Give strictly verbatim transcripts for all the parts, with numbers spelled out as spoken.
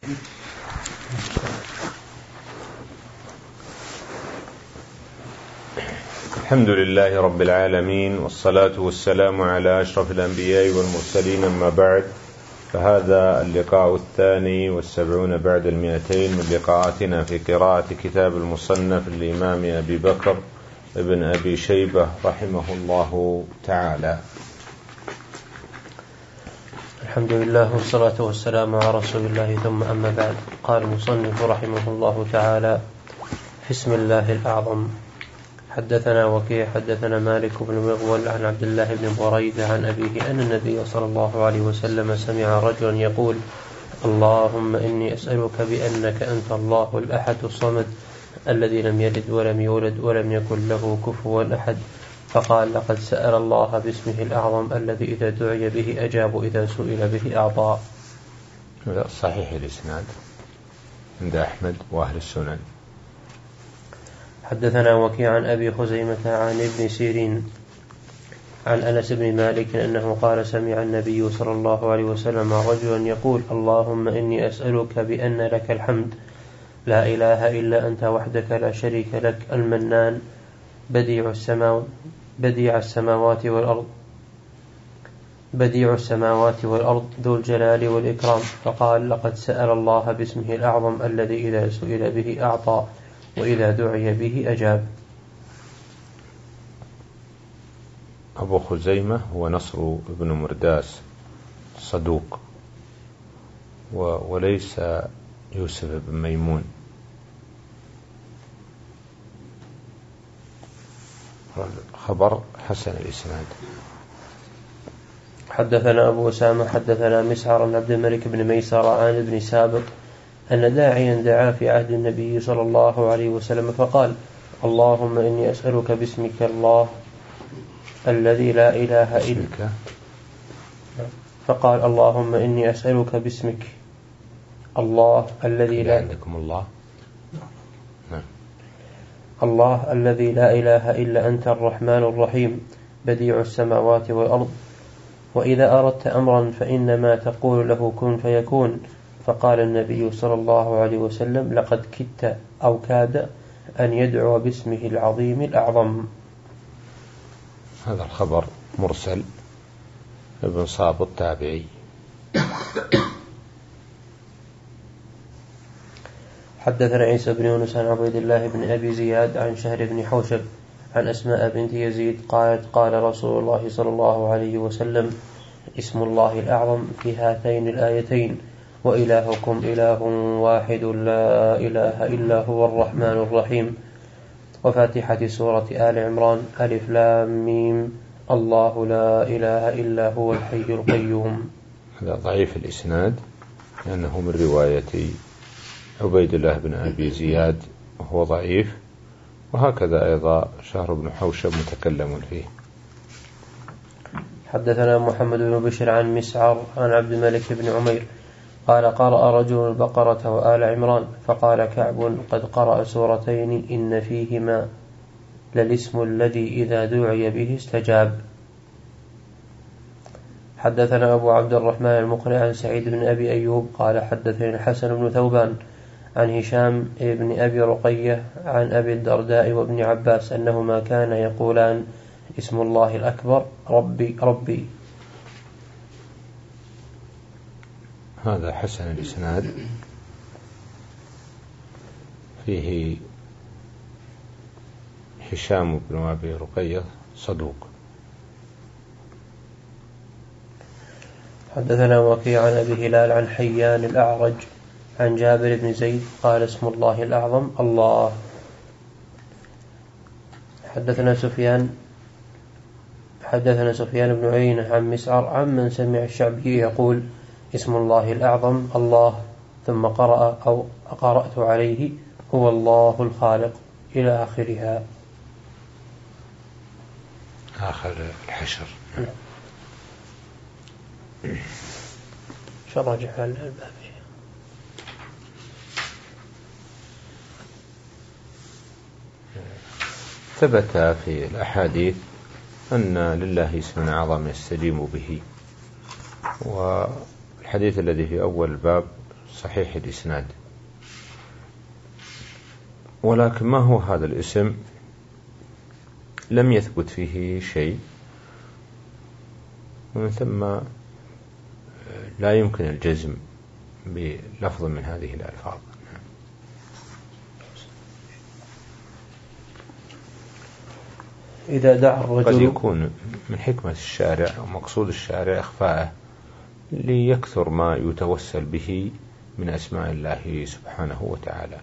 الحمد لله رب العالمين، والصلاة والسلام على أشرف الأنبياء والمرسلين، أما بعد، فهذا اللقاء الثاني والسبعون بعد المئتين من لقاءاتنا في قراءة كتاب المصنف للإمام أبي بكر ابن أبي شيبة رحمه الله تعالى. الحمد لله والصلاة والسلام على رسول الله، ثم أما بعد. قال المصنف رحمه الله تعالى: بسم الله الأعظم. حدثنا وكيع حدثنا مالك بن مغول عن عبد الله بن بريدة عن أبيه أن النبي صلى الله عليه وسلم سمع رجلا يقول: اللهم إني أسألك بأنك أنت الله الأحد الصمد الذي لم يلد ولم يولد ولم يكن له كفوا أحد. فقال: لقد سأل الله باسمه الأعظم الذي إذا دعي به أجاب وإذا سئل به أعطى. صحيح الإسناد عند أحمد وأهل السنن. حدثنا وكيع عن أبي خزيمة عن ابن سيرين عن أنس بن مالك أنه قال: سمع النبي صلى الله عليه وسلم رجلا يقول: اللهم إني أسألك بأن لك الحمد لا إله إلا أنت وحدك لا شريك لك المنان بديع السماوات بديع السماوات والأرض بديع السماوات والأرض ذو الجلال والإكرام. فقال: لقد سأل الله باسمه الأعظم الذي إذا سئل به أعطى وإذا دعي به أجاب. أبو خزيمة هو نصر بن مرداس صدوق، وليس يوسف بن ميمون. خبر حسن الإسناد. حدثنا أبو أسامة حدثنا مسعر عن عبد الملك بن ميسر عن ابن سابق أن داعيا دعا في عهد النبي صلى الله عليه وسلم فقال: اللهم إني أسألك باسمك الله الذي لا إله إلا فقال: اللهم إني أسألك باسمك الله الذي لا عندكم الله الله الذي لا إله إلا أنت الرحمن الرحيم بديع السماوات والأرض، وإذا أردت أمرا فإنما تقول له كن فيكون. فقال النبي صلى الله عليه وسلم: لقد كدت أو كاد أن يدعو باسمه العظيم الأعظم. هذا الخبر مرسل، ابن صاب التابعي. حدثنا عيسى بن يونس عن عبيد الله بن أبي زياد عن شهر بن حوشب عن أسماء بنت يزيد قالت: قال رسول الله صلى الله عليه وسلم: اسم الله الأعظم في هاتين الآيتين: وإلهكم إله واحد لا إله إلا هو الرحمن الرحيم. وفاتحة سورة آل عمران: ألف لام ميم الله لا إله إلا هو الحي القيوم. هذا ضعيف الإسناد لأنه من رواية عبيد الله بن أبي زياد وهو ضعيف، وهكذا أيضا شهر بن حوشب متكلم فيه. حدثنا محمد بن بشر عن مسعر عن عبد الملك بن عمير قال: قرأ رجل البقرة وآل عمران فقال كعب: قد قرأ سورتين إن فيهما للاسم الذي إذا دعي به استجاب. حدثنا أبو عبد الرحمن المقري عن سعيد بن أبي أيوب قال: حدثني الحسن بن ثوبان عن هشام بن أبي رقية عن أبي الدرداء وابن عباس أنهما كان يقولان: اسم الله الأكبر ربي ربي. هذا حسن الإسناد، فيه هشام بن أبي رقية صدوق. حدثنا وكيع عن أبي هلال عن حيان الأعرج عن جابر بن زيد قال: اسم الله الأعظم الله. حدثنا سفيان حدثنا سفيان بن عيينة عن مسعر عمن سمع الشعبي يقول: اسم الله الأعظم الله، ثم قرأ أو قرأت عليه هو الله الخالق إلى آخرها. آخر الحشر. شو راجع على الباب؟ ثبت في الأحاديث أن لله اسما أعظم يستجيب به، والحديث الذي في أول الباب صحيح الإسناد، ولكن ما هو هذا الاسم لم يثبت فيه شيء، ومن ثم لا يمكن الجزم بلفظ من هذه الألفاظ. إذا دعا الرجل قد يكون من حكمة الشارع أو مقصود الشارع إخفاءه ليكثر ما يتوسل به من أسماء الله سبحانه وتعالى.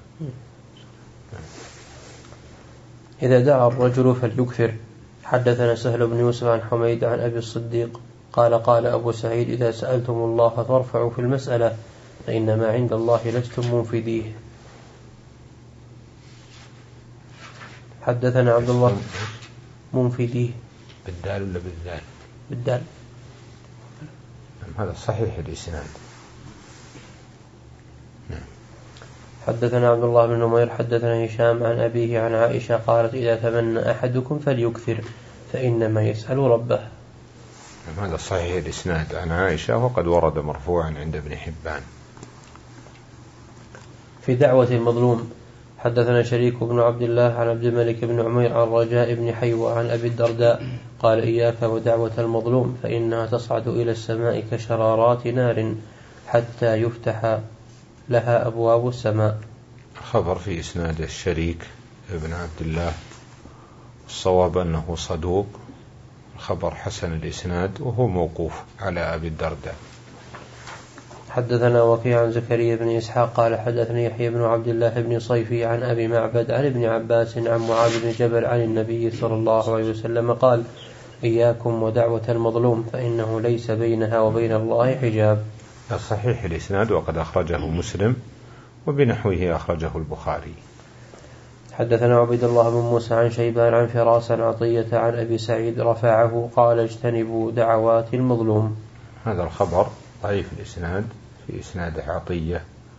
إذا دعا الرجل فليكثر. حدثنا سهل بن يوسف عن حميد عن أبي الصديق قال قال أبو سعيد إذا سألتم الله فارفعوا في المسألة فإنما عند الله لستم منفذيه. حدثنا عبد الله منفذيه بالدال ولا بالذال؟ بالدال. هذا صحيح الإسناد. حدثنا عبد الله بن نمير حدثنا هشام عن أبيه عن عائشة قالت إذا تمنى أحدكم فليكثر فإنما يسأل ربه. هذا صحيح الإسناد عن عائشة، وقد ورد مرفوعا عند ابن حبان. في دعوة المظلوم. حدثنا شريك بن عبد الله عن عبد الملك بن عمير عن رجاء بن حيوة عن أبي الدرداء قال إياك ودعوة المظلوم فإنها تصعد إلى السماء كشرارات نار حتى يفتح لها أبواب السماء. خبر في إسناد الشريك ابن عبد الله، الصواب أنه صدوق، خبر حسن الإسناد وهو موقوف على أبي الدرداء. حدثنا وكيع عن زكريا بن إسحاق قال حدثني يحيى بن عبد الله بن صيفي عن أبي معبد عن ابن عباس عن معاذ بن جبل عن النبي صلى الله عليه وسلم قال إياكم ودعوة المظلوم فإنه ليس بينها وبين الله حجاب. الصحيح الإسناد وقد أخرجه مسلم وبنحوه أخرجه البخاري. حدثنا عبيد الله بن موسى عن شيبان عن فراس عن عطية عن أبي سعيد رفعه قال اجتنبوا دعوات المظلوم. هذا الخبر ضعيف الإسناد، في إسناد عطية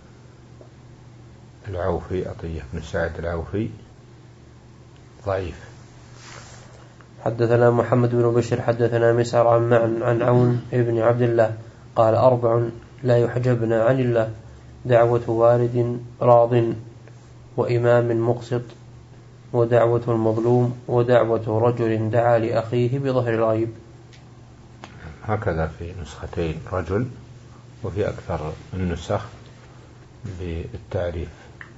العوفي، عطية بن سعد العوفي ضعيف. حدثنا محمد بن بشر حدثنا مسعر عن معن عن عون ابن عبد الله قال أربع لا يحجبنا عن الله: دعوة والد راض، وإمام مقسط، ودعوة المظلوم، ودعوة رجل دعا لأخيه بظهر الغيب. هكذا في نسختين رجل، وفي أكثر النسخ بالتعريف.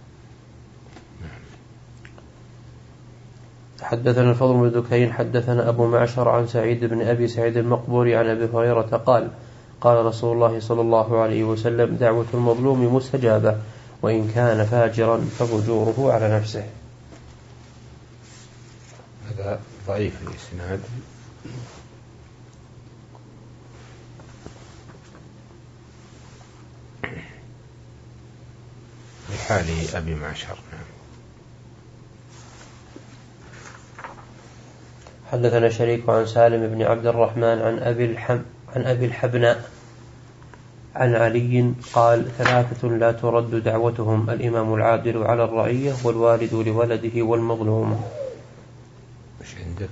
حدثنا الفضل بن دكين حدثنا أبو معشر عن سعيد بن أبي سعيد المقبوري عن أبي هريرة قال قال رسول الله صلى الله عليه وسلم: دعوة المظلوم مستجابة، وإن كان فاجرا ففجوره على نفسه. هذا ضعيف الإسناد. لحال أبي معشر. حدثنا شريك عن سالم بن عبد الرحمن عن أبي الحم عن أبي الحبناء عن علي قال: ثلاثة لا ترد دعوتهم: الإمام العادل على الرعية، والوالد لولده، والمظلوم. مش عندك؟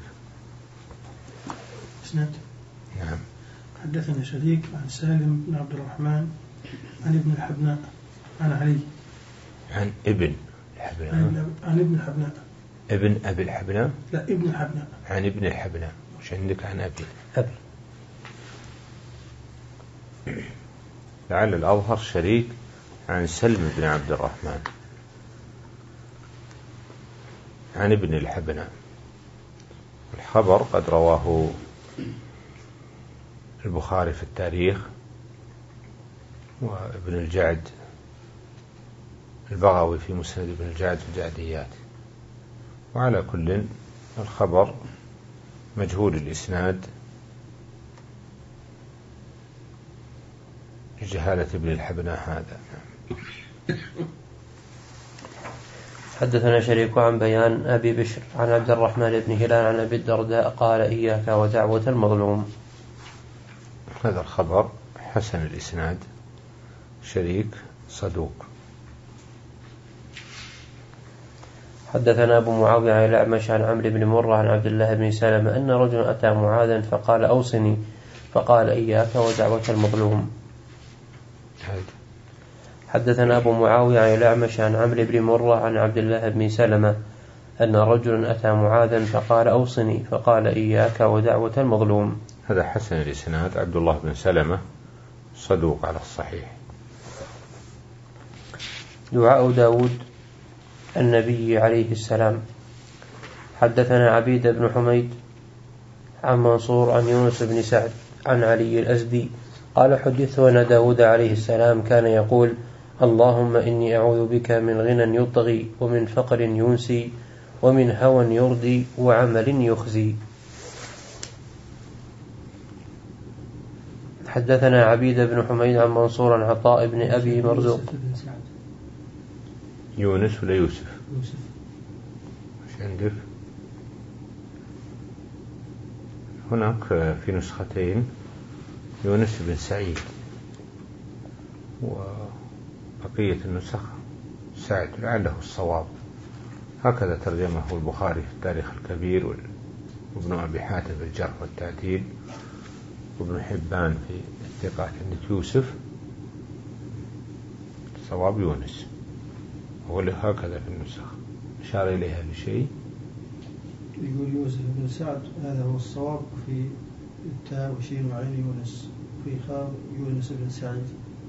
اسناد. نعم. حدثنا شريك عن سالم بن عبد الرحمن عن ابن الحبناء عن علي عن ابن الحبناء عن ابن الحبناء ابن أبي الحبناء لا ابن الحبناء عن ابن الحبناء. مش عندك عن أبي؟ أبي. لعل الأظهر شريك عن سلم بن عبد الرحمن عن ابن الحبناء. الخبر قد رواه البخاري في التاريخ، وابن الجعد البغوي في مسند ابن الجعد في الجعديات. وعلى كل الخبر مجهول الإسناد لجهالة ابن الحبناء هذا. حدثنا شريك عن بيان أبي بشر عن عبد الرحمن بن هلال عن أبي الدرداء قال: إياك ودعوة المظلوم. هذا الخبر حسن الإسناد، شريك صدوق. حدثنا أبو معاوية عن الأعمش عن عمرو بن مرة عن عبد الله بن سلمة أن رجلا أتى معاذا فقال: أوصني، فقال: إياك ودعوة المظلوم. حدثنا أبو معاوية عن الأعمش عن عمرو بن مرة عن عبد الله بن سلمة أن رجلا أتى معاذا فقال أوصني، فقال إياك ودعوة المظلوم. هذا حسن الإسناد، عبد الله بن سلمة صدوق على الصحيح. دعاء داود النبي عليه السلام. حدثنا عبيد بن حميد عن منصور عن يونس بن سعد عن علي الأزدي قال حدثنا داود عليه السلام كان يقول اللهم إني أعوذ بك من غنى يطغي ومن فقر ينسي ومن هوى يردي وعمل يخزي. حدثنا عبيد بن حميد عن منصور عن عطاء بن أبي مرزوق. يونس ولا يوسف؟ يوسف. مش عندك؟ هناك في نسختين يونس بن سعيد، وبقية النسخ سعد لعله الصواب. هكذا ترجمه البخاري في التاريخ الكبير، وابن أبي حاتم في الجرح والتعديل، وابن حبان في الثقات عند يوسف. صواب يونس، هو هكذا في النسخ أشار إليها بشيء. يقول يوسف بن سعد هذا هو الصواب في التاء وشين وعين يونس، في خاء يونس بن سعيد.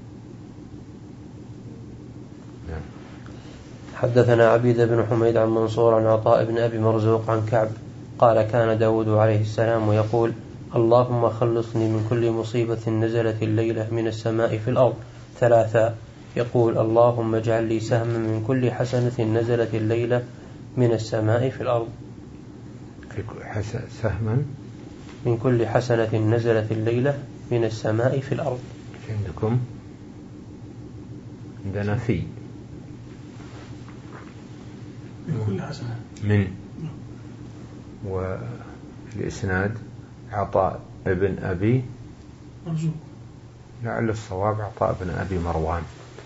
نعم. حدثنا عبيد بن حميد عن منصور عن عطاء بن أبي مرزوق عن كعب قال كان داود عليه السلام يقول اللهم خلصني من كل مصيبة نزلت الليلة من السماء في الأرض ثلاثة. يقول اللهم اجعل لي سهما من كل حسنة نزلت الليلة من السماء في الأرض. في سهما من كل حسنة نزلت الليلة من السماء في الأرض. عندكم؟ عندنا في من كل حسنة من، والإسناد عطاء ابن أبي مرزوق، لعل الصواب عطاء ابن أبي مروان.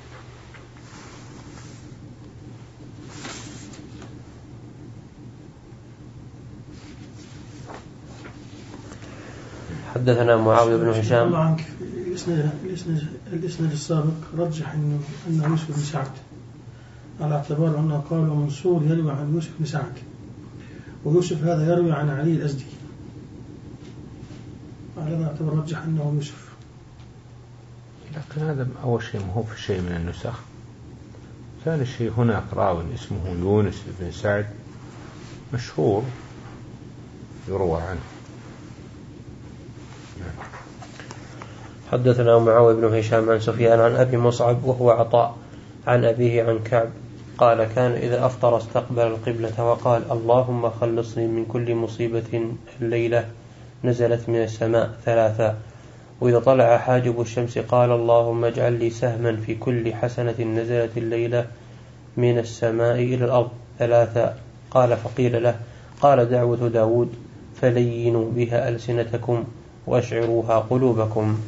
حدثنا معاوية بن هشام. الله عنك الإسناد السابق رجح أنه أنه يوسف بن سعد، على اعتبار أنه قال منصور يروي عن يوسف بن سعد، ويوسف هذا يروي عن علي الأزدي، على هذا اعتبار رجح أنه يوسف. لكن هذا أول شيء ما هو في شيء من النسخ. ثاني شيء هناك راو اسمه يونس بن سعد مشهور يروى عنه. حدثنا معاوية بن هشام عن سفيان عن أبي مصعب وهو عطاء عن أبيه عن كعب قال كان إذا أفطر استقبل القبلة وقال اللهم خلصني من كل مصيبة الليلة نزلت من السماء ثلاثة. وإذا طلع حاجب الشمس قال اللهم اجعل لي سهما في كل حسنة نزلت الليلة من السماء إلى الأرض ثلاثة. قال فقيل له قال دعوة داود فلينوا بها ألسنتكم وأشعروها قلوبكم.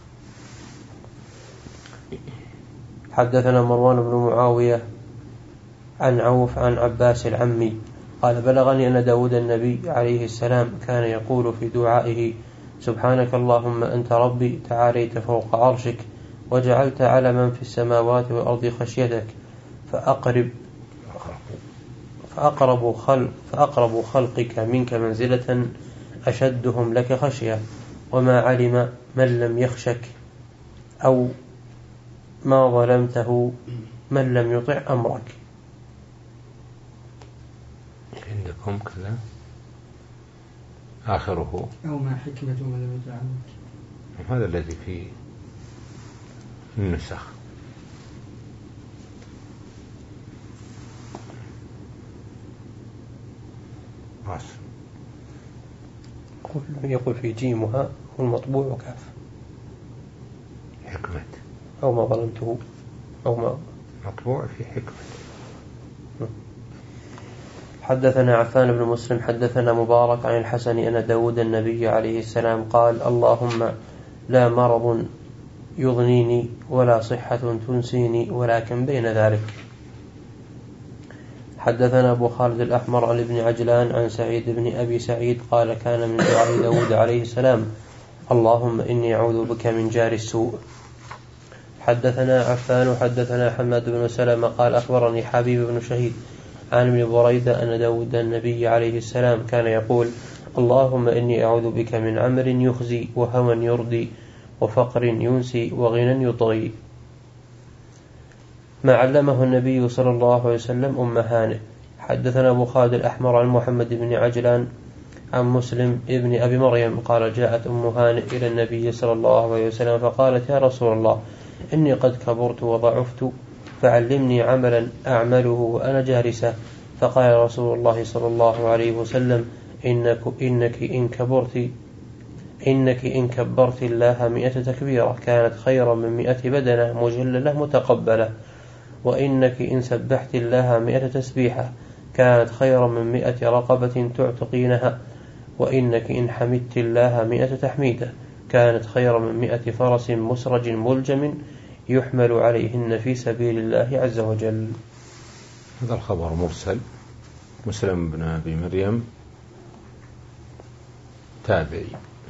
حدثنا مروان بن معاوية عن عوف عن عباس العمي قال بلغني أن داود النبي عليه السلام كان يقول في دعائه سبحانك اللهم أنت ربي تعاليت فوق عرشك وجعلت على من في السماوات والأرض خشيتك فأقرب فأقرب, خلق فأقرب خلقك منك منزلة أشدهم لك خشية وما علم من لم يخشك أو ما ظلمته من لم يطع أمرك. عندكم كذا آخره أو ما حكمة من لم يطع أمرك، هذا الذي في النسخ. يقول في جيمها والمطبوع كاف حكمة أو ما ظلمته أو ما مطبوع في حكمة. حدثنا عفان بن مسلم حدثنا مبارك عن الحسن أن داود النبي عليه السلام قال اللهم لا مرض يضنيني ولا صحة تنسيني ولكن بين ذلك. حدثنا أبو خالد الأحمر عن ابن عجلان عن سعيد بن أبي سعيد قال كان من دعاء داود عليه السلام اللهم إني أعوذ بك من جار السوء. حدثنا عفان حدثنا حماد بن سلمة قال أخبرني حبيب بن شهيد عن ابن بريدة أن داود النبي عليه السلام كان يقول اللهم إني أعوذ بك من عمر يخزي وهوى يردي وفقر ينسي وغنى يطغي. ما علمه النبي صلى الله عليه وسلم أم هانئ. حدثنا أبو خالد الأحمر عن محمد بن عجلان عن مسلم ابن أبي مريم قال جاءت أم هانئ إلى النبي صلى الله عليه وسلم فقالت يا رسول الله إني قد كبرت وضعفت فعلمني عملا أعمله وأنا جالسة. فقال رسول الله صلى الله عليه وسلم إنك, إنك إن كبرت إنك إن كبرت الله مئة تكبيرة كانت خيرا من مئة بدنة مجللة متقبلة، وإنك إن سبحت الله مئة تسبيحة كانت خيرا من مئة رقبة تعتقينها، وإنك إن حمدت الله مئة تحميدة كانت خيرا من مئة فرس مسرج ملجم يحمل عليهن في سبيل الله عز وجل. هذا الخبر مرسل. مسلم بن أبي مريم تابعي.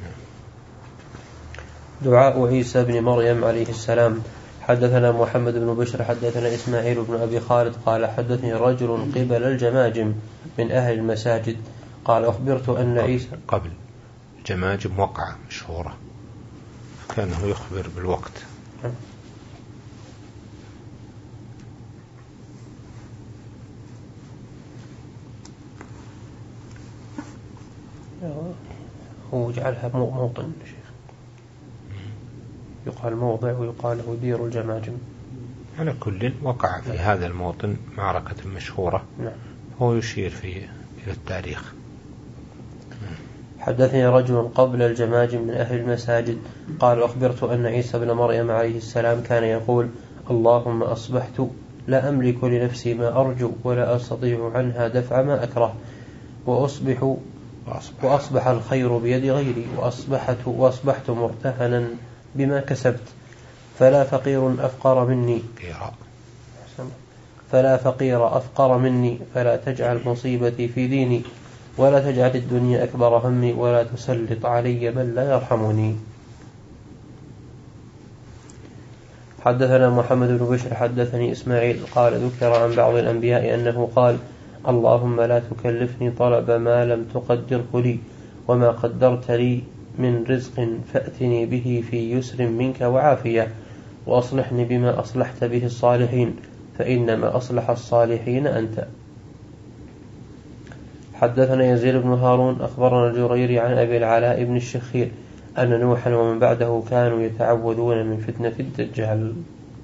دعاء عيسى بن مريم عليه السلام. حدثنا محمد بن بشر حدثنا إسماعيل بن أبي خالد قال حدثني رجل قبل الجماجم من أهل المساجد قال أخبرت أن عيسى قبل الجماجم وقعة مشهورة كانه يخبر بالوقت. هو جعلها موطن شيخ، يقال موضع ويقال له دير الجماجم. على كل وقع في هذا الموطن معركة مشهورة. نعم. هو يشير في إلى التاريخ. حدثني رجل قبل الجماجم من أهل المساجد قال أخبرت أن عيسى بن مريم عليه السلام كان يقول اللهم أصبحت لا أملك لنفسي ما أرجو ولا أستطيع عنها دفع ما أكره، وأصبح وأصبح الخير بيد غيري، وأصبحت, وأصبحت مرتهنا بما كسبت، فلا فقير أفقر مني فلا فقير أفقر مني فلا تجعل مصيبتي في ديني ولا تجعل الدنيا أكبر همي ولا تسلط علي من لا يرحمني. حدثنا محمد بن بشر حدثني إسماعيل قال ذكر عن بعض الأنبياء أنه قال اللهم لا تكلفني طلب ما لم تقدره لي، وما قدرت لي من رزق فأتني به في يسر منك وعافية، وأصلحني بما أصلحت به الصالحين فإنما أصلح الصالحين أنت. حدثنا يزيد بن هارون أخبرنا الجريري عن أبي العلاء بن الشخير أن نوحا ومن بعده كانوا يتعوذون من فتنة الدجال.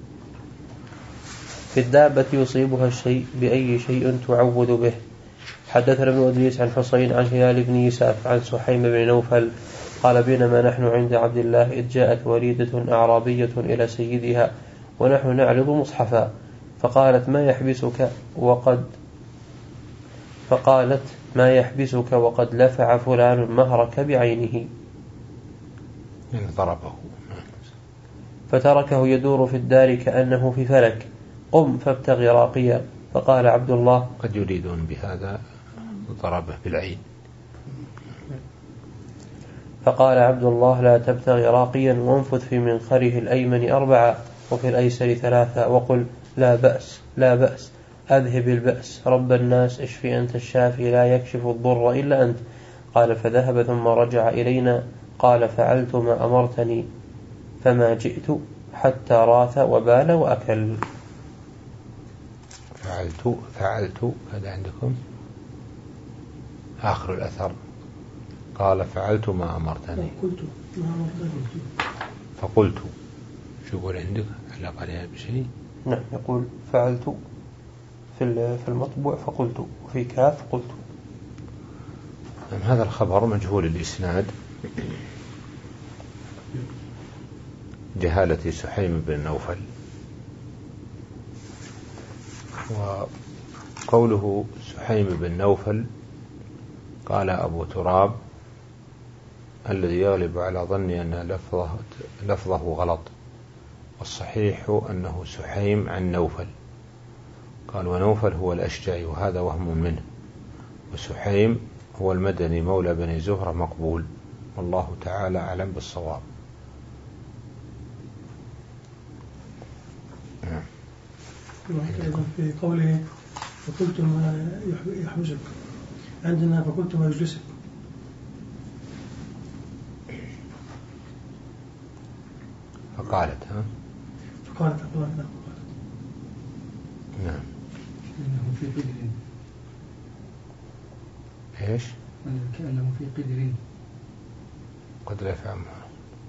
في الدابة يصيبها الشيء بأي شيء تعوذ به. حدثنا ابن أدريس عن حسين عن هلال بن يساف عن سحيم بن نوفل قال بينما نحن عند عبد الله إذ جاءت وليدة أعرابية إلى سيدها ونحن نعرض مصحفا، فقالت ما يحبسك وقد فقالت ما يحبسك وقد لفع فلان مهرك بعينه، يعني ضربه، فتركه يدور في الدار كأنه في فلك، قم فابتغ راقيا. فقال عبد الله قد يريدون بهذا ضربه بالعين. فقال عبد الله لا تبتغ راقيا وانفذ في منخره الأيمن أربعة وفي الأيسر ثلاثة وقل لا بأس لا بأس أذهب البأس رب الناس اشفي أنت الشافي لا يكشف الضر إلا أنت. قال فذهب ثم رجع إلينا قال فعلت ما أمرتني فما جئت حتى راث وبال وأكل. فعلت فعلت هذا عندكم آخر الأثر قال فعلت ما أمرتني فقلت. شو يقول عندك علاقة عليها بشيء؟ نعم يقول فعلت في في المطبوع فقلت وفي كاف قلت. هذا الخبر مجهول الإسناد جهالة سحيم بن نوفل. وقوله سحيم بن نوفل قال أبو تراب الذي يغلب على ظني أن لفظه, لفظه غلط، والصحيح أنه سحيم عن نوفل. قال ونوفل هو الأشجعي وهذا وهم منه، وسحيم هو المدني مولى بني زهرة مقبول، والله تعالى أعلم بالصواب. في قوله فقلت ما يحوزك عندنا فقلت ما يجلسك. فقالت ها فقالت فقالت نعم نعم كأنه في قدر. ايش؟ كأنه في قدر قد لا يفهمها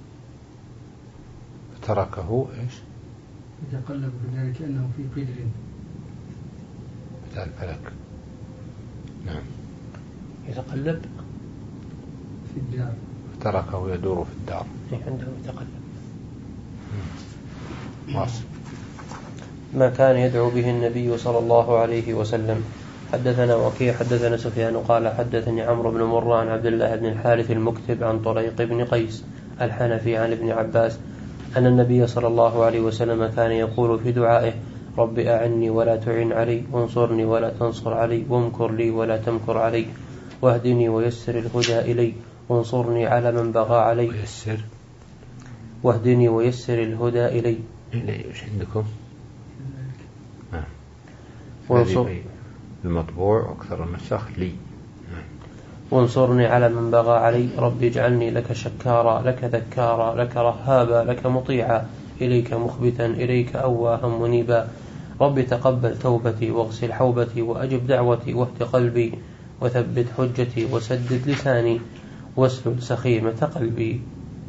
فتركه ايش؟ يتقلب في الدار كأنه في قدر بتاع الفلك. نعم يتقلب في الدار فتركه يدور في الدار عنده يتقلب. واصل. ما كان يدعو به النبي صلى الله عليه وسلم. حدثنا وكيع حدثنا سفيان قال حدثني عمرو بن مرة عن عبد الله بن الحارث المكتب عن طريق بن قيس الحنفي عن ابن عباس أن النبي صلى الله عليه وسلم كان يقول في دعائه رب أعني ولا تعن علي وانصرني ولا تنصر علي وامكر لي ولا تمكر علي واهدني ويسر الهدى إلي وانصرني على من بغى علي ويسر واهدني ويسر الهدى إلي. إلي إيش عندكم؟ نعم وانصر المطبوع أكثر النسخ لي. وانصرني على من بغى علي رب اجعلني لك شكارا لك ذكارا لك رهابا لك مطيعا إليك مخبتا إليك أواها منيبا رب تقبل توبتي واغسل حوبتي وأجب دعوتي واهد قلبي وثبت حجتي وسدد لساني واسلل سخيمة قلبي.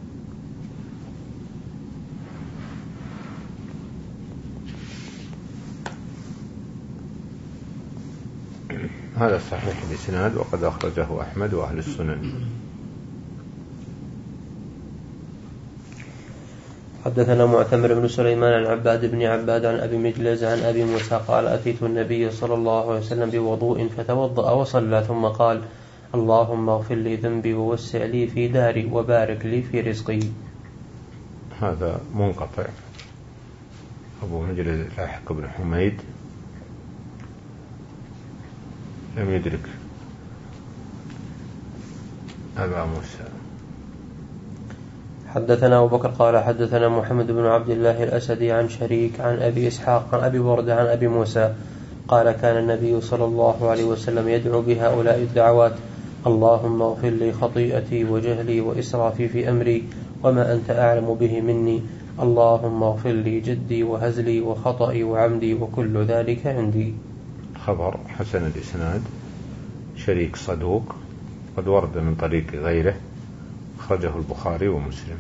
هذا صحيح الإسناد وقد أخرجه أحمد وأهل السنن. حدثنا معتمر بن سليمان عن عباد بن عباد عن أبي مجلز عن أبي موسى قال أتيت النبي صلى الله عليه وسلم بوضوء فتوضأ وصلى ثم قال اللهم اغفر لي ذنبي ووسع لي في داري وبارك لي في رزقي. هذا منقطع. أبو مجلز لاحق بن حميد لم يدرك أبا موسى. حدثنا أبو بكر قال حدثنا محمد بن عبد الله الأسدي عن شريك عن أبي إسحاق عن أبي برد عن أبي موسى قال كان النبي صلى الله عليه وسلم يدعو بهؤلاء الدعوات اللهم اغفر لي خطيئتي وجهلي وإسرافي في أمري وما أنت أعلم به مني اللهم اغفر لي جدي وهزلي وخطئي وعمدي وكل ذلك عندي. خبر حسن الإسناد شريك صدوق قد ورد من طريق غيره أخرجه البخاري ومسلم.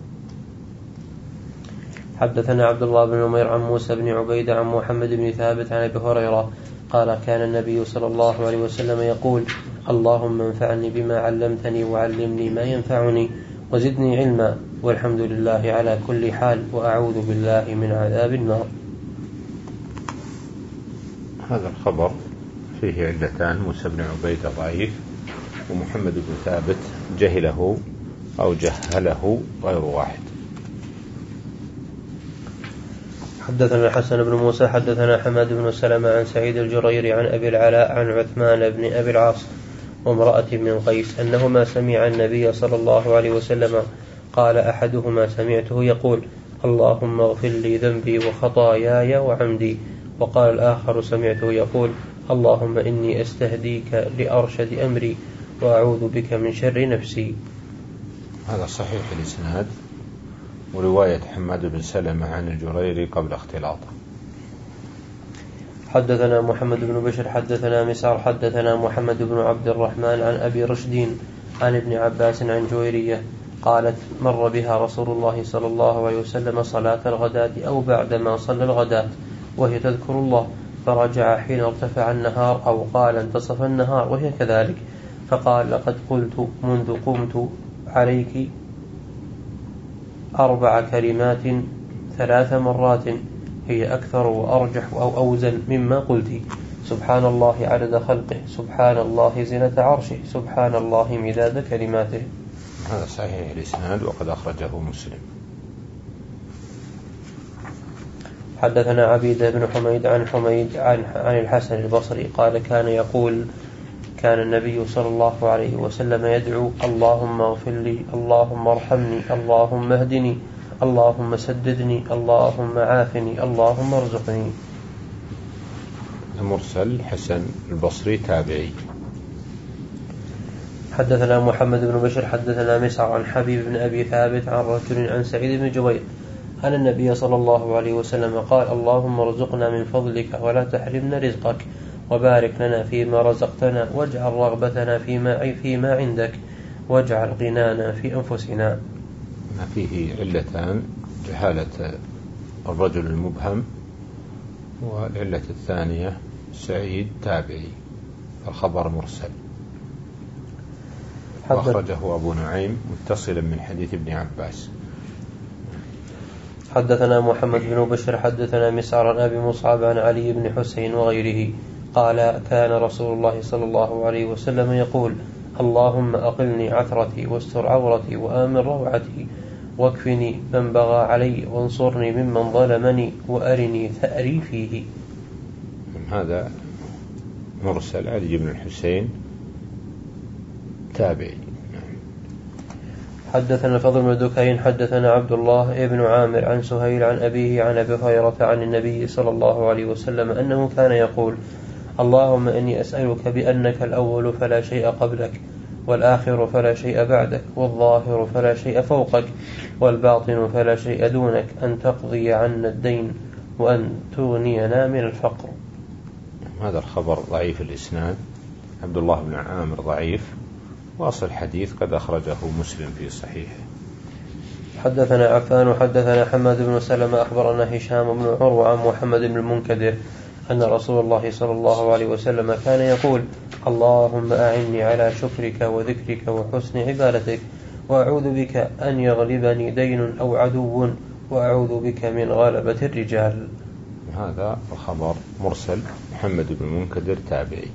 حدثنا عبد الله بن نمير عن موسى بن عبيد عن محمد بن ثابت عن أبي هريرة قال كان النبي صلى الله عليه وسلم يقول اللهم انفعني بما علمتني وعلمني ما ينفعني وزدني علما والحمد لله على كل حال وأعوذ بالله من عذاب النار. هذا الخبر فيه علتان موسى بن عبيد ضعيف ومحمد بن ثابت جهله أو جهله غير واحد. حدثنا الحسن بن موسى حدثنا حماد بن سلمة عن سعيد الجريري عن أبي العلاء عن عثمان بن أبي العاص وامرأة من قيس أنهما سمع النبي صلى الله عليه وسلم قال أحدهما سمعته يقول اللهم اغفر لي ذنبي وخطاياي وعمدي وقال الآخر سمعته يقول اللهم إني أستهديك لأرشد أمري وأعوذ بك من شر نفسي. هذا صحيح الإسناد ورواية حماد بن سلمة عن الجريري قبل اختلاطه. حدثنا محمد بن بشر حدثنا مسعر حدثنا محمد بن عبد الرحمن عن أبي رشدين عن ابن عباس عن جويرية قالت مر بها رسول الله صلى الله عليه وسلم صلاة الغداة أو بعدما صلى الغداة وهي تذكر الله فرجع حين ارتفع النهار أو قال انتصف النهار وهي كذلك فقال لقد قلت منذ قمت عليك أربع كلمات ثلاث مرات هي أكثر وأرجح أو أوزن مما قلت سبحان الله عدد خلقه سبحان الله زنة عرشه سبحان الله مداد كلماته. هذا صحيح الإسناد وقد أخرجه مسلم. حدثنا عبيد بن حميد عن حميد عن, عن الحسن البصري قال كان يقول كان النبي صلى الله عليه وسلم يدعو اللهم اغفر لي اللهم ارحمني اللهم اهدني اللهم سددني اللهم عافني اللهم ارزقني. مرسل حسن البصري تابعي. حدثنا محمد بن بشر حدثنا مسعر عن حبيب بن أبي ثابت عن رجل عن سعيد بن جبير أن النبي صلى الله عليه وسلم قال اللهم ارزقنا من فضلك ولا تحرمنا رزقك وبارك لنا فيما رزقتنا واجعل رغبتنا فيما, فيما عندك واجعل غنانا في أنفسنا. ما فيه علتان: جهالة الرجل المبهم، والعلة الثانية سعيد تابعي، الخبر مرسل. وأخرجه أبو نعيم متصلا من حديث ابن عباس. حدثنا محمد بن بشر حدثنا مسعر عن أبي مصعب عن علي بن حسين وغيره قال كان رسول الله صلى الله عليه وسلم يقول اللهم أقلني عثرتي واستر عورتي وآمن روعتي واكفني من بغى علي وانصرني ممن ظلمني وأرني ثأري فيه. هذا مرسل علي بن الحسين تابعي. حدثنا الفضل بن دكين حدثنا عبد الله ابن عامر عن سهيل عن أبيه عن أبي هريرة عن النبي صلى الله عليه وسلم أنه كان يقول اللهم إني أسألك بأنك الأول فلا شيء قبلك والآخر فلا شيء بعدك والظاهر فلا شيء فوقك والباطن فلا شيء دونك أن تقضي عنا الدين وأن تغنينا من الفقر. هذا الخبر ضعيف الإسناد، عبد الله بن عامر ضعيف، وأصل الحديث قد أخرجه مسلم في صحيحه. حدثنا عفان حدثنا حماد بن سلمة أخبرنا هشام بن عروة عن محمد بن المنكدر أن رسول الله صلى الله عليه وسلم كان يقول اللهم أعني على شكرك وذكرك وحسن عبادتك وأعوذ بك أن يغلبني دين أو عدو وأعوذ بك من غلبة الرجال. هذا الخبر مرسل، محمد بن المنكدر تابعي.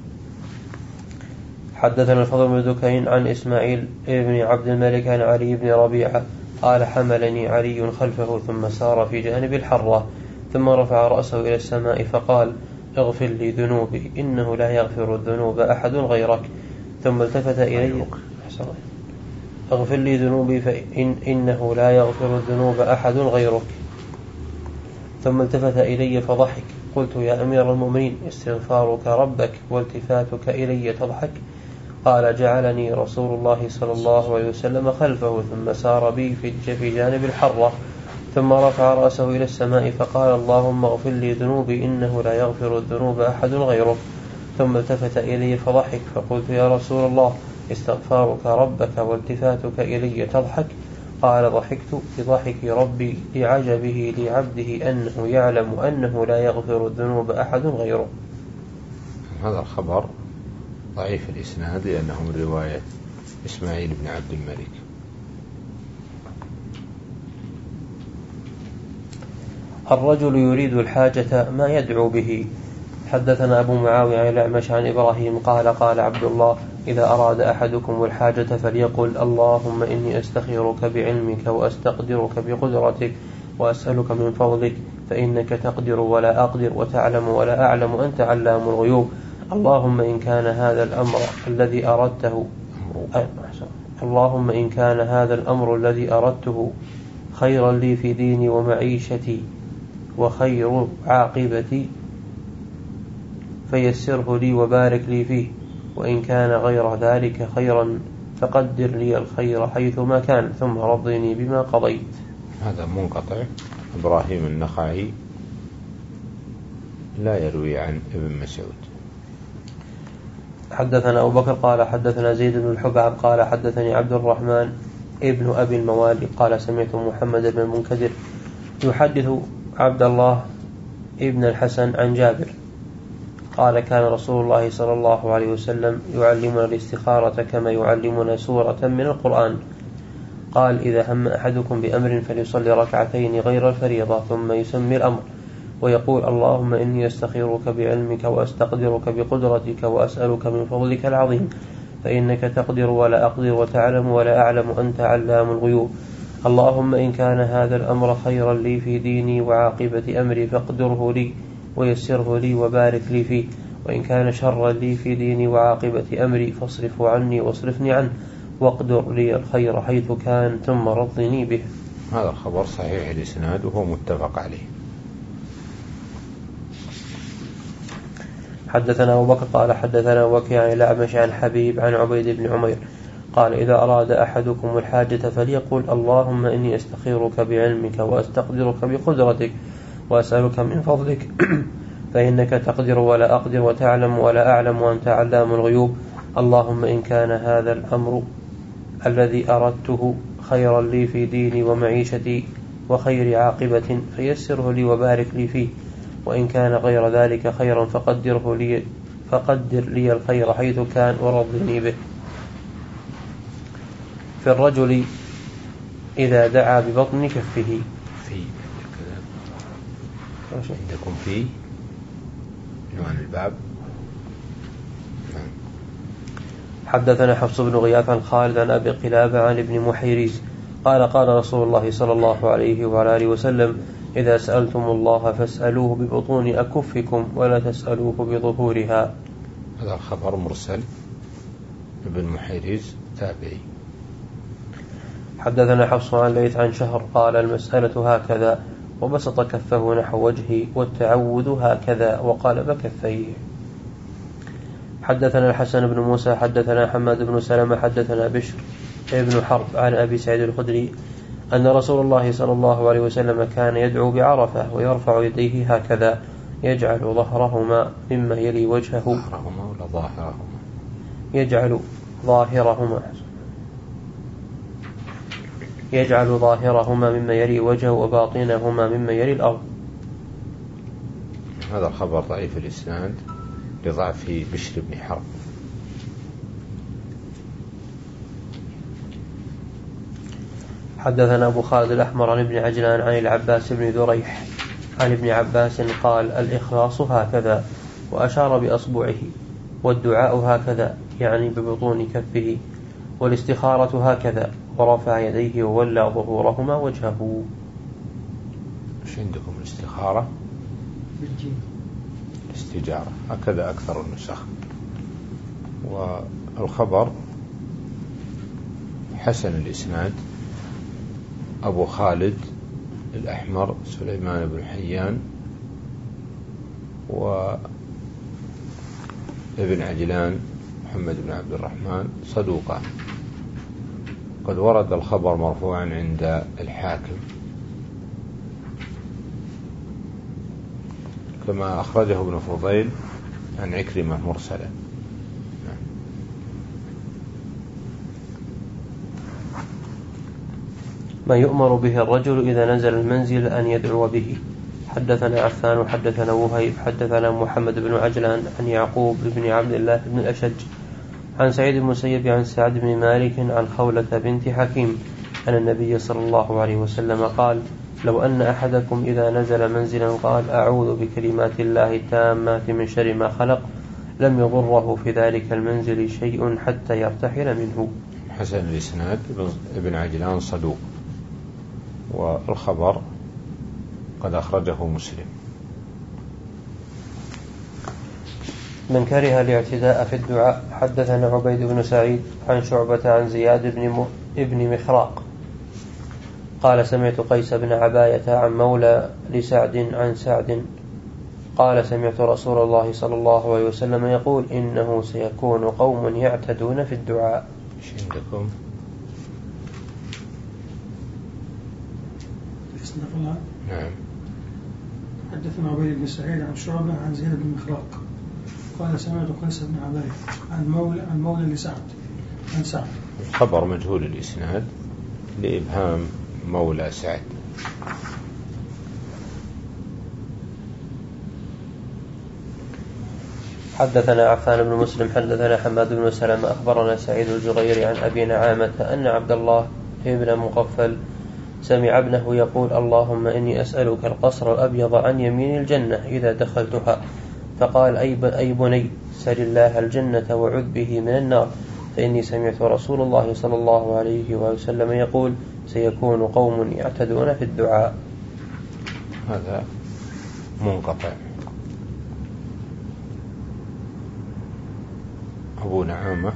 حدثنا الفضل بن دكين عن إسماعيل بن عبد الملك عن علي بن ربيعة قال حملني علي خلفه ثم سار في جانب الحرة ثم رفع رأسه إلى السماء فقال اغفر لي ذنوبي إنه لا يغفر الذنوب أحد غيرك ثم التفت إلي اغفر لي ذنوبي فإن إنه لا يغفر الذنوب أحد غيرك ثم التفت إلي فضحك قلت يا أمير المؤمنين استغفارك ربك والتفاتك إلي تضحك قال جعلني رسول الله صلى الله عليه وسلم خلفه ثم سار بي في جانب الحرة ثم رفع رأسه إلى السماء فقال اللهم اغفر لي ذنوبي إنه لا يغفر الذنوب أحد غيرك ثم التفت إلي فضحك فقلت يا رسول الله استغفارك ربك والتفاتك إلي تضحك قال ضحكت بضحك ربي لعجبه لعبده أنه يعلم أنه لا يغفر الذنوب أحد غيره. هذا الخبر ضعيف الإسناد لأنه من رواية إسماعيل بن عبد الملك. الرجل يريد الحاجة ما يدعو به. حدثنا أبو معاوية عن الأعمش عن إبراهيم قال قال عبد الله إذا أراد أحدكم الحاجة فليقل اللهم إني أستخيرك بعلمك وأستقدرك بقدرتك وأسألك من فضلك فإنك تقدر ولا أقدر وتعلم ولا أعلم أنت علام الغيوب اللهم إن كان هذا الأمر الذي أردته اللهم إن كان هذا الأمر الذي أردته خيرا لي في ديني ومعيشتي وخير عاقبتي فيسره لي وبارك لي فيه وإن كان غير ذلك خيرا فقدر لي الخير حيثما كان ثم رضني بما قضيت. هذا منقطع. إبراهيم النخعي لا يروي عن ابن مسعود. حدثنا أبو بكر قال حدثنا زيد بن الحباب قال حدثني عبد الرحمن ابن أبي الموالي قال سمعت محمد بن المنكدر يحدث عبد الله ابن الحسن عن جابر قال كان رسول الله صلى الله عليه وسلم يعلمنا الاستخارة كما يعلمنا سورة من القرآن قال إذا هم أحدكم بأمر فليصلي ركعتين غير الفريضة ثم يسمي الأمر ويقول اللهم إني أستخيرك بعلمك وأستقدرك بقدرتك وأسألك من فضلك العظيم فإنك تقدر ولا أقدر وتعلم ولا أعلم أنت علام الغيوب اللهم إن كان هذا الأمر خيرا لي في ديني وعاقبة أمري فاقدره لي ويسره لي وبارك لي فيه وإن كان شرا لي في ديني وعاقبة أمري فاصرفه عني واصرفني عنه واقدر لي الخير حيث كان ثم رضني به. هذا الخبر صحيح الإسناد وهو متفق عليه. حدثنا أبو بكر قال حدثنا وكيع عن الأعمش عن حبيب عن عبيد بن عمير قال إذا أراد أحدكم الحاجة فليقل اللهم إني أستخيرك بعلمك وأستقدرك بقدرتك وأسألك من فضلك فإنك تقدر ولا أقدر وتعلم ولا أعلم وأنت علام الغيوب. اللهم إن كان هذا الأمر الذي أردته خيرا لي في ديني ومعيشتي وخير عاقبة فيسره لي وبارك لي فيه، وإن كان غير ذلك خيرا فقدره لي فقدر لي الخير حيث كان ورضني به. في الرجل إذا دعا ببطن كفه في عندكم في عنوان الباب. حدثنا حفص بن غياث عن خالد عن أبي قلابة عن ابن محيريز قال قال رسول الله صلى الله عليه وعلى آله وسلم إذا سألتم الله فاسألوه ببطون أكفكم ولا تسألوه بظهورها. هذا خبر مرسل ابن محيريز تابعي. حدثنا حفص عن ليث عن شهر قال المسألة هكذا وبسط كفه نحو وجهه والتعوذ هكذا وقالب كفيه. حدثنا الحسن بن موسى حدثنا حماد بن سلمة حدثنا بشر ابن حرب عن أبي سعيد الخدري أن رسول الله صلى الله عليه وسلم كان يدعو بعرفة ويرفع يديه هكذا يجعل ظهرهما مما يلي وجهه ظهرهما ولا ظاهرهما يجعل ظاهرهما يجعل ظاهرهما مما يلي وجهه وباطنهما مما يلي الأرض. هذا الخبر ضعيف الإسناد لضعف بشر بن حرب. حدثنا أبو خالد الأحمر عن ابن عجلان عن العباس بن ذريح عن ابن عباس قال الإخلاص هكذا وأشار بأصبعه، والدعاء هكذا يعني ببطون كفه، والاستخارة هكذا ورفع يديه وولى ظهورهما وجهه. ايش عندكم الاستخارة؟ بالجيم. الاستجارة هكذا أكثر النسخ. والخبر حسن الإسناد. أبو خالد الأحمر سليمان بن حيان وابن عجلان محمد بن عبد الرحمن صدوقان. قد ورد الخبر مرفوعا عند الحاكم كما أخرجه ابن فضيل عن عكرمة مرسلا. ما يؤمر به الرجل إذا نزل المنزل أن يدعو به. حدثنا عفان وحدثنا وهيب حدثنا محمد بن عجلان عن يعقوب بن عبد الله بن الأشج عن سعيد بن المسيب عن سعد بن مالك عن خولة بنت حكيم أن النبي صلى الله عليه وسلم قال لو أن أحدكم إذا نزل منزلا قال أعوذ بكلمات الله التامات من شر ما خلق لم يضره في ذلك المنزل شيء حتى يرتحل منه. حسن الإسناد. ابن عجلان صدوق، والخبر قد أخرجه مسلم. من كره الاعتداء في الدعاء. حدثنا عبيد بن سعيد عن شعبة عن زياد بن, م... ابن مخراق قال سمعت قيس بن عباية عن مولى لسعد عن سعد قال سمعت رسول الله صلى الله عليه وسلم يقول إنه سيكون قوم يعتدون في الدعاء. ايش عندكم؟ نعم. حدثنا عبيد بن سعيد عن شعبة عن زياد بن مخراق قال سمعت قيس بن عباية عن مولى عن مولى لسعد عن سعد. الخبر مجهول الإسناد لإبهام مولى سعد. حدثنا عفان بن مسلم حدثنا حماد بن سلمة أخبرنا سعيد الجغيري عن أبي نعامة أن عبد الله ابن مقفل سمع ابنه يقول اللهم إني أسألك القصر الأبيض عن يمين الجنة إذا دخلتها، فقال أي بني سل الله الجنة وعذ به من النار، فإني سمعت رسول الله صلى الله عليه وسلم يقول سيكون قوم يعتدون في الدعاء. هذا منقطع. أبو نعامة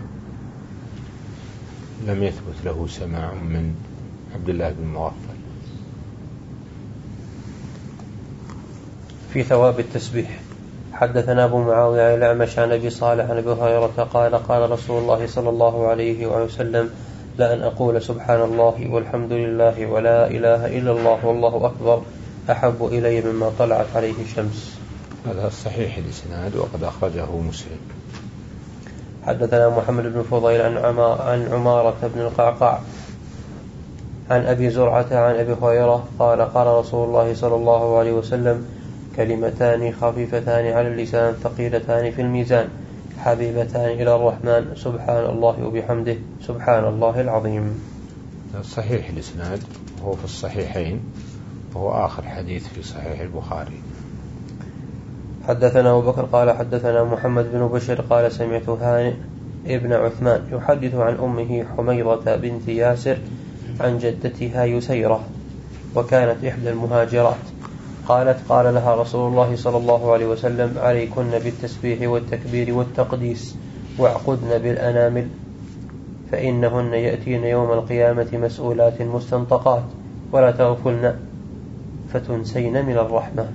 لم يثبت له سماع من عبد الله بن مغفل. في ثواب التسبيح. حدثنا أبو معاوية الأعمش عن أبي صالح عن أبي هريرة قال قال رسول الله صلى الله عليه وسلم لأن أقول سبحان الله والحمد لله ولا إله إلا الله والله أكبر أحب إلي مما طلعت عليه الشمس. هذا صحيح الإسناد وقد أخرجه مسلم. حدثنا محمد بن فضيل عن عمارة بن القعقاع عن أبي زرعة عن أبي هريرة قال قال رسول الله صلى الله عليه وسلم كلمتان خفيفتان على اللسان ثقيلتان في الميزان حبيبتان إلى الرحمن سبحان الله وبحمده سبحان الله العظيم. صحيح الإسناد وهو في الصحيحين وهو آخر حديث في صحيح البخاري. حدثنا أبو بكر قال حدثنا محمد بن بشير قال سمعت هانئ ابن عثمان يحدث عن أمه حميرة بنت ياسر عن جدتها يسيرة وكانت إحدى المهاجرات قالت قال لها رسول الله صلى الله عليه وسلم عليكن بالتسبيح والتكبير والتقديس واعقدن بالأنامل فإنهن يأتين يوم القيامة مسؤولات مستنطقات ولا تغفلن فتنسين من الرحمة.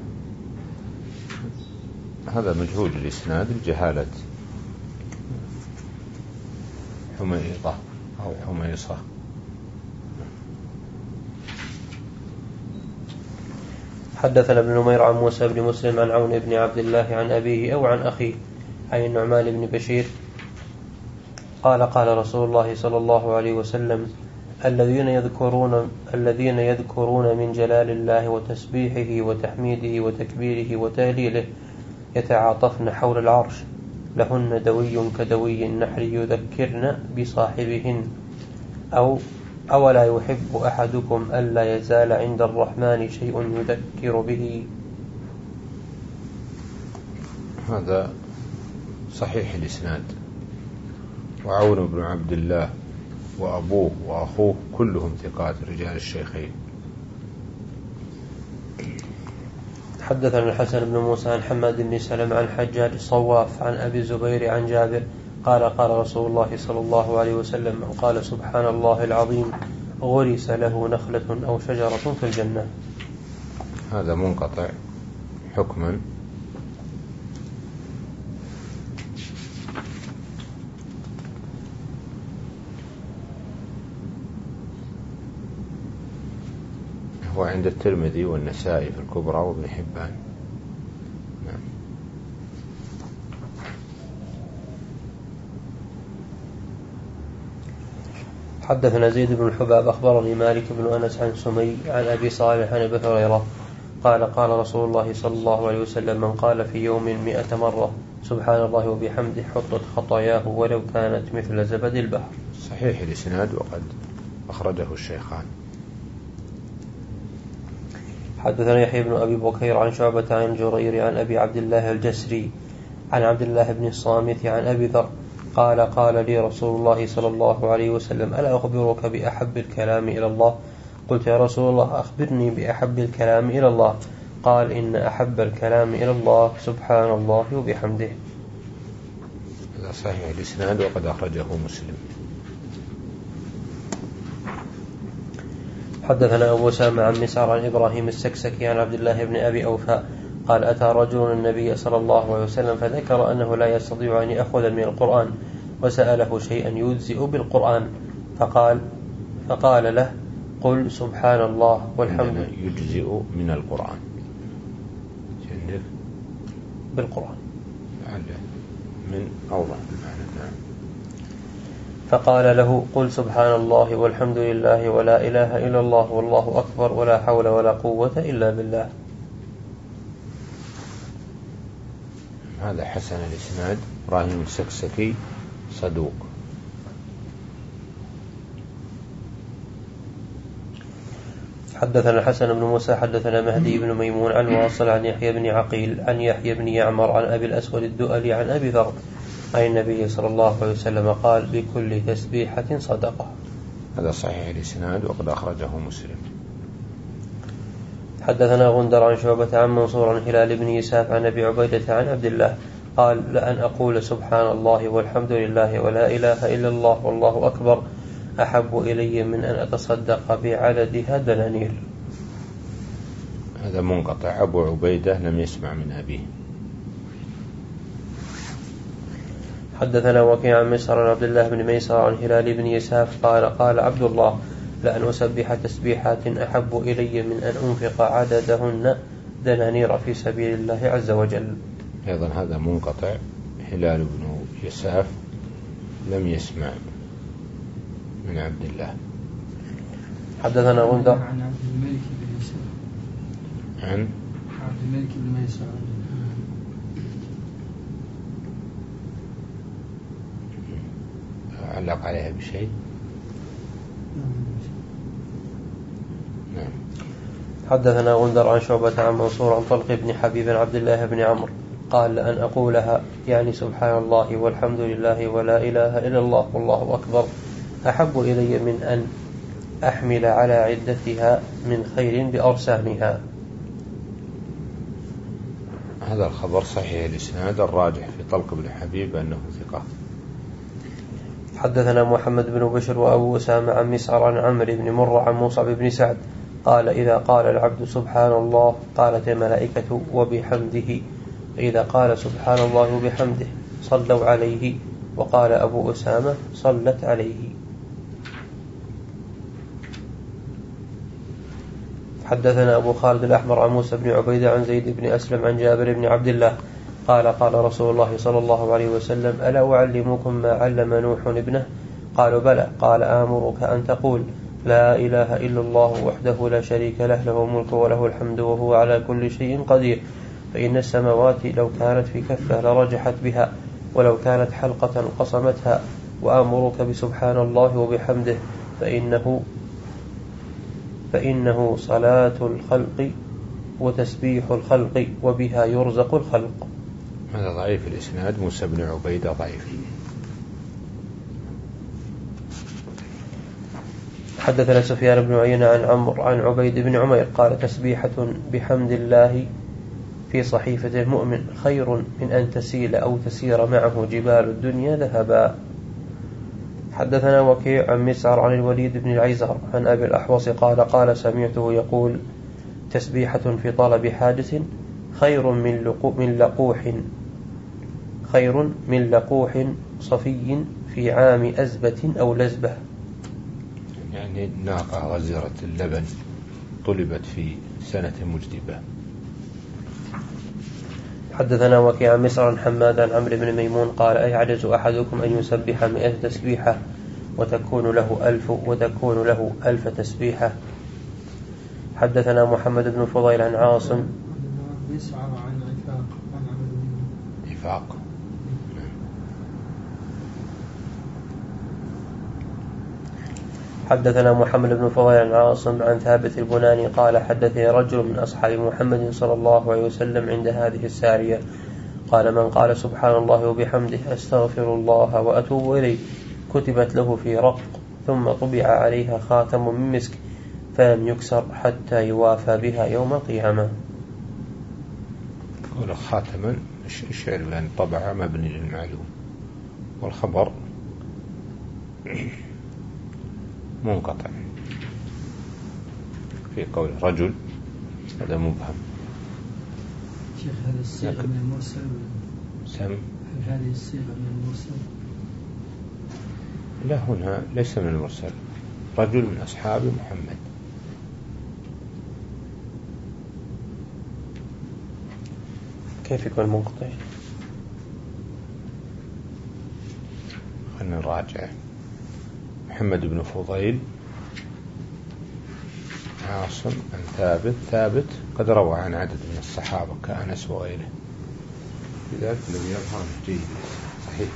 هذا مجهول الإسناد الجهالة حميطة أو حميصة. حدثنا ابن نمير عن موسى بن مسلم عن عون بن عبد الله عن أبيه أو عن أخيه عن النعمان بن بشير قال قال رسول الله صلى الله عليه وسلم الذين يذكرون الذين يذكرون من جلال الله وتسبيحه وتحميده وتكبيره وتهليله يتعاطفن حول العرش لهن دوي كدوي النحل يذكرن بصاحبهن أو أولا يحب أحدكم ألا يزال عند الرحمن شيء يذكر به. هذا صحيح الإسناد. وعون بن عبد الله وأبوه وأخوه كلهم ثقات رجال الشيخين. حدثنا الحسن بن موسى عن حماد بن سلم عن حجاج الصواف عن أبي الزبير عن جابر قال قال رسول الله صلى الله عليه وسلم من قال سبحان الله العظيم غرس له نخلة أو شجرة في الجنة. هذا منقطع حكما. هو عند الترمذي والنسائي في الكبرى وابن حبان. نعم. حدثنا زيد بن الحباب أخبرني مالك بن أنس عن سمي عن أبي صالح عن أبي هريرة قال قال رسول الله صلى الله عليه وسلم من قال في يوم مئة مرة سبحان الله وبحمده حطت خطاياه ولو كانت مثل زبد البحر. صحيح الإسناد وقد أخرجه الشيخان. حدثنا يحيى بن أبي بكير عن شعبة عن جرير عن أبي عبد الله الجسري عن عبد الله بن الصامت عن أبي ذر قال قال لي رسول الله صلى الله عليه وسلم ألا أخبرك بأحب الكلام إلى الله؟ قلت يا رسول الله أخبرني بأحب الكلام إلى الله. قال إن أحب الكلام إلى الله سبحان الله وبحمده. هذا صحيح الإسناد وقد أخرجه مسلم. حدثنا أبو سامة عن مسعر عن إبراهيم السكسكي عن عبد الله بن أبي أوفاء قال أتى رجل النبي صلى الله عليه وسلم فذكر أنه لا يستطيع أن يأخذ من القرآن وسأله شيئا يجزئ بالقرآن فقال فقال له قل سبحان الله والحمد لله. يجزئ من القرآن بالقرآن من أوضح المعنى. نعم. فقال له قل سبحان الله والحمد لله ولا إله إلا الله والله أكبر ولا حول ولا قوة إلا بالله. هذا حسن الإسناد. إبراهيم السكسكي صدوق. حدثنا الحسن بن موسى حدثنا مهدي بن ميمون عن واصل عن يحيى بن عقيل عن يحيى بن يعمر عن أبي الأسود الدؤلي عن أبي ذر عن النبي صلى الله عليه وسلم قال بكل تسبيحة صدقة. هذا صحيح الإسناد وقد أخرجه مسلم. حدثنا غندر عن شعبة عن منصور عن هلال بن يساف عن أبي عبيدة عن عبد الله قال لأن أقول سبحان الله والحمد لله ولا إله إلا الله والله أكبر أحب إلي من أن أتصدق بعددها دنانير. هذا منقطع. أبو عبيدة لم يسمع من أبيه. حدثنا وكيع عن مسعر عن عبد الله بن ميسر عن هلال بن يساف قال قال عبد الله لأن أسبح تسبيحات أحب إلي من أن أنفق عددهن دنانير في سبيل الله عز وجل. أيضا هذا منقطع. هلال بن يساف لم يسمع من عبد الله. حدثنا غندر عن عبد الملك بن ميسر عن عبد الملك بن ميسر علق عليها بشيء. نعم. حدثنا غندر عن شعبة عن منصور عن طلق بن حبيب عبد الله بن عمرو قال أن أقولها يعني سبحان الله والحمد لله ولا إله إلا الله والله أكبر أحب إلي من أن أحمل على عدتها من خير بأرسانها. هذا الخبر صحيح الإسناد، الراجح في طلق بن حبيب أنه ثقة. حدثنا محمد بن بشر وأبو أسامة عن مسعر عن عمرو بن مرة عن مصعب بن سعد قال إذا قال العبد سبحان الله قالت الملائكة وبحمده، فإذا قال سبحان الله وبحمده صلوا عليه، وقال أبو أسامة صلت عليه. حدثنا أبو خالد الأحمر عن موسى بن عبيدة عن زيد بن أسلم عن جابر بن عبد الله قال قال رسول الله صلى الله عليه وسلم ألا أعلمكم ما علم نوح ابنه؟ قالوا بلى. قال آمرك أن تقول لا إله إلا الله وحده لا شريك له له الملك وله الحمد وهو على كل شيء قدير، فإن السماوات لو كانت في كفة لرجحت بها ولو كانت حلقة قصمتها، وآمرك بسبحان الله وبحمده فإنه فإنه صلاة الخلق وتسبيح الخلق وبها يرزق الخلق. هذا ضعيف الإسناد، موسى بن عبيدة ضعيف. حدثنا سفيان بن عيينة عن عمرو عن عبيد بن عمير قال تسبيحة بحمد الله في صحيفة المؤمن خير من أن تسيل أو تسير معه جبال الدنيا ذهبا. حدثنا وكيع عن مسعر عن الوليد بن العيزر عن أبي الأحوص قال قال سمعته يقول تسبيحة في طلب حاجة خير من لقو من لقوح خير من لقوح صفي في عام أزبة أو لزبة، يعني ناقة غزيرة اللبن طلبت في سنة مجدبة. حدثنا وكيع عن مسعر عن حماد عن عمرو بن ميمون قال أيعجز أحدكم أن يسبح مئة تسبيحة وتكون له ألف وتكون له ألف تسبيحة. حدثنا محمد بن فضيل عن عاصم مسعر عن عفاق عن عمرو عفاق. حدثنا محمد بن فضيل عن عاصم عن ثابت البناني قال حدثني رجل من أصحاب محمد صلى الله عليه وسلم عند هذه السارية قال من قال سبحان الله وبحمده أستغفر الله وأتوب إليه كتبت له في رق ثم طبع عليها خاتم من مسك فلم يكسر حتى يوافى بها يوم القيامة. قول خاتما الشعر لأن طبع مبني للمعلوم، والخبر منقطع في قول رجل هذا مبهم. شيخ هذا الصيغة من المرسل سم هل هذه الصيغة من المرسل؟ لا، هنا ليس من المرسل، رجل من أصحاب محمد. كيف يكون منقطع؟ خلنا نراجع. محمد بن فضيل عاصم عن ثابت ثابت قد روى عن عدد من الصحابة كأنس وغيره، لذلك الذي يظهر جيد صحيح.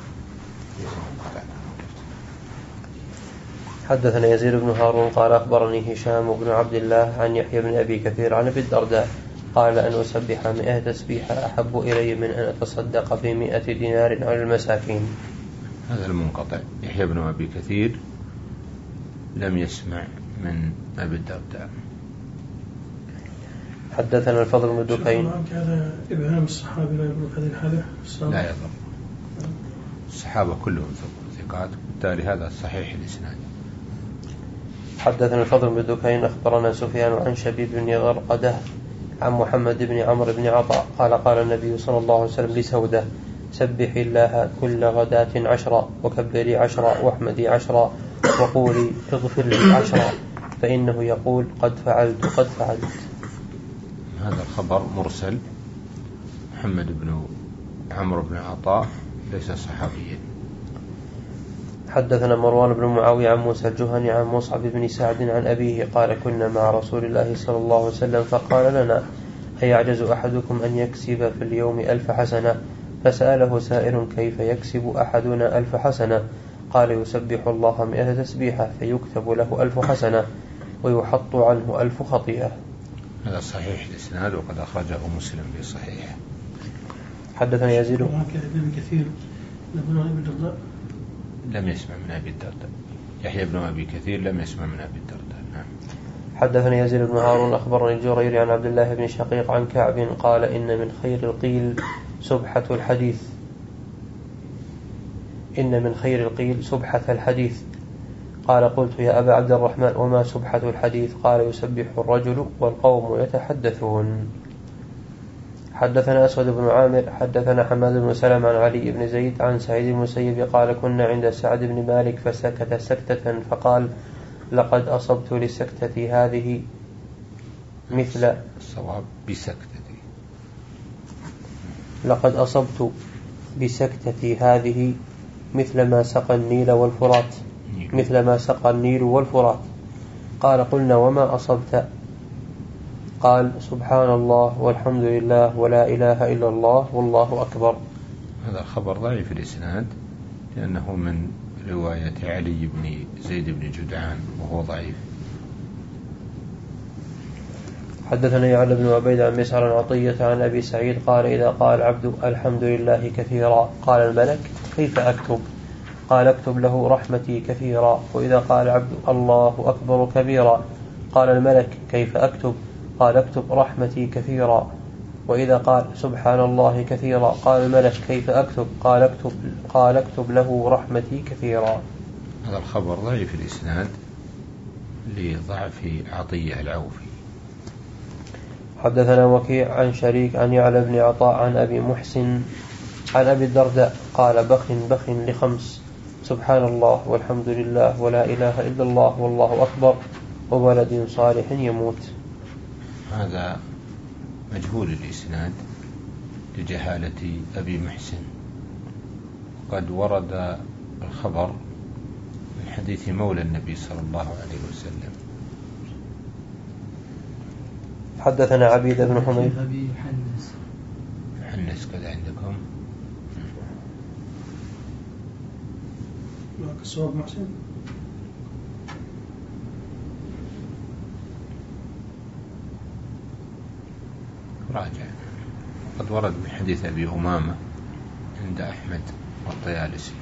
حدثنا يزيد بن هارون قال أخبرني هشام بن عبد الله عن يحيى بن أبي كثير عن أبي الدرداء قال أن أسبح مئة تسبيحة أحب إلي من أن أتصدق بمئة دينار على المساكين. هذا المنقطع. يحيى بن أبي كثير لم يسمع من أبي الدرداء. حدثنا الفضل بن دكين. هذا إبهام الصحابي لا يبلغ هذه الحالة؟ لا يضر، الصحابة كلهم ثقات، بالتالي هذا صحيح الإسناد. حدثنا الفضل بن دكين أخبرنا سفيان عن شبيب بن غرقده عن محمد بن عمرو بن عطاء قال قال النبي صلى الله عليه وسلم لسودة سبحي الله كل غداة عشرا وكبري عشرا واحمدي عشرا وقولي اغفر لي عشرا فإنه يقول قد فعلت قد فعلت. هذا الخبر مرسل. محمد بن عمرو بن عطاء ليس صحابيا. حدثنا مروان بن معاوية عن موسى الجهني عن مصعب بن سعد عن أبيه قال كنا مع رسول الله صلى الله عليه وسلم فقال لنا أيعجز أحدكم أن يكسب في اليوم ألف حسنة؟ فسأله سائر كيف يكسب أحدنا ألف حسنة؟ قال يسبح الله مئة تسبيحة فيكتب له ألف حسنة ويحط عنه ألف خطيئة. هذا صحيح الإسناد وقد أخرجه مسلم في صحيحه. حدثنا يزيد بن كثير لم يسمع من أبي الدرداء. يحيى بن أبي كثير لم يسمع من أبي الدرداء. نعم. حدثنا يزيد بن هارون أخبرني الجريري عن عبد الله بن شقيق عن كعب قال إن من خير القيل سبحة الحديث إن من خير القيل سبحة الحديث. قال قلت يا أبا عبد الرحمن وما سبحة الحديث؟ قال يسبح الرجل والقوم يتحدثون. حدثنا أسود بن عامر حدثنا حماد بن سلم عن علي بن زيد عن سعيد بن المسيب قال كنا عند سعد بن مالك فسكت سكتة فقال لقد أصبت لسكتة هذه مثل الصواب بسكتة لقد أصبت بسكتة هذه مثل ما سقى النيل والفرات مثل ما سقى النيل والفرات. قال قلنا وما أصبت؟ قال سبحان الله والحمد لله ولا إله إلا الله والله أكبر. هذا خبر ضعيف الإسناد لأنه من رواية علي بن زيد بن جدعان وهو ضعيف. حدثنا يعلى بن عبيد عن مسعر عن عطية عن أبي سعيد قال إذا قال العبد الحمد لله كثيرا قال الملك كيف أكتب؟ قال اكتب له رحمتي كثيرا. وإذا قال العبد الله أكبر كبيرا قال الملك كيف أكتب؟ قال اكتب رحمتي كثيرا. وإذا قال سبحان الله كثيرا قال الملك كيف أكتب؟ قال اكتب, قال اكتب له رحمتي كثيرا. هذا الخبر ضعيف الإسناد لضعف عطية العوفي. حدثنا وكيع عن شريك عن يعلى بن عطاء عن أبي محسن عن أبي الدرداء قال بخ بخ لخمس سبحان الله والحمد لله ولا إله إلا الله والله أكبر وولد صالح يموت. هذا مجهول الإسناد لجهالة أبي محسن. قد ورد الخبر من حديث مولى النبي صلى الله عليه وسلم. حدثنا عبيد بن حميد أبي حنس حنس كذا عندكم الصواب محسن. راجع. قد ورد من حديث أبي أمامة عند أحمد والطيالسي.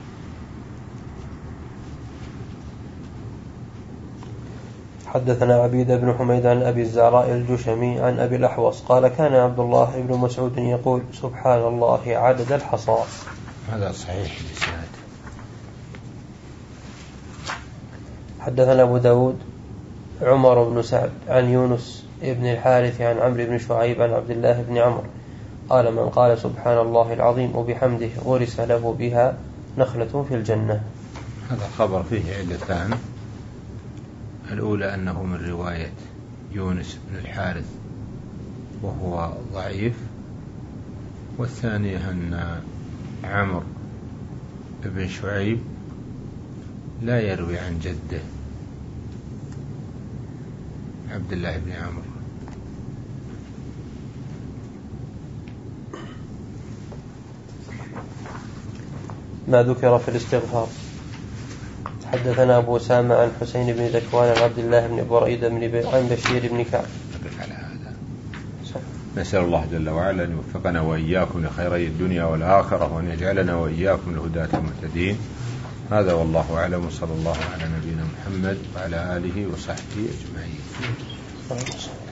حدثنا عبيد بن حميد عن أبي الزعراء الجشمي عن أبي الأحوص قال كان عبد الله بن مسعود يقول سبحان الله عدد الحصى. هذا صحيح الإسناد. حدثنا أبو داود عمر بن سعد عن يونس ابن الحارث عن عمرو بن شعيب عن عبد الله بن عمرو قال من قال سبحان الله العظيم وبحمده غرس له بها نخلة في الجنة. هذا خبر فيه علتان. الأولى أنه من رواية يونس بن الحارث وهو ضعيف. والثانية أن عمرو بن شعيب لا يروي عن جده عبد الله بن عمرو. ما ذكر في الاستغفار. حدثنا أبو أسامة عن حسين بن ذكوان عن عبد الله بن بريدة عن بشير بن كعب. على هذا نسأل الله جل وعلا أن يوفقنا وإياكم لخيري الدنيا والآخرة وأن يجعلنا وإياكم الهداة المهتدين. هذا والله أعلم وصلى الله على نبينا محمد وعلى آله وصحبه أجمعين.